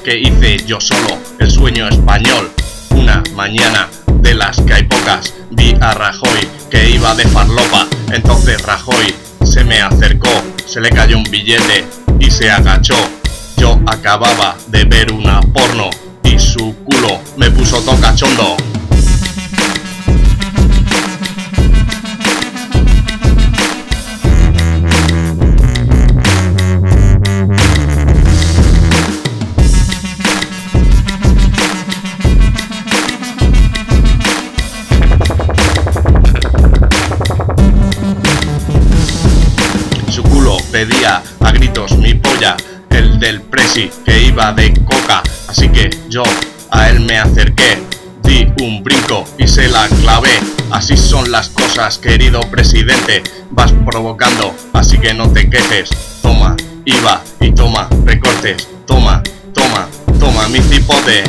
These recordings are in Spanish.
que hice yo solo, el sueño español. Una mañana de las que hay pocas, vi a Rajoy que iba de farlopa. Entonces Rajoy se me acercó, se le cayó un billete y se agachó. Yo acababa de ver una porno y su culo me puso todo cachondo. Su culo pedía a gritos mi polla, el del presi que iba de coca. Así que yo a él me acerqué, di un brinco y se la clavé. Así son las cosas, querido presidente, vas provocando, así que no te quejes. Toma IVA y toma recortes, toma, toma, toma mi cipote.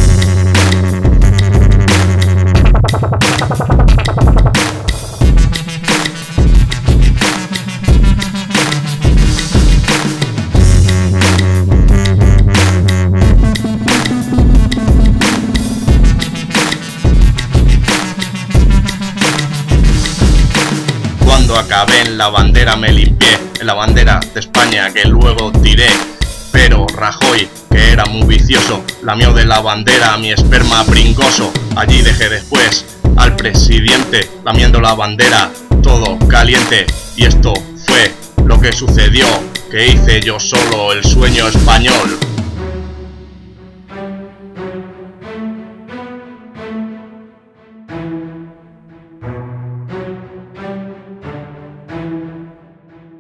Cuando acabé en la bandera me limpié, en la bandera de España que luego tiré. Pero Rajoy, que era muy vicioso, lamió de la bandera mi esperma pringoso. Allí dejé después al presidente lamiendo la bandera, todo caliente. Y esto fue lo que sucedió, que hice yo solo el sueño español.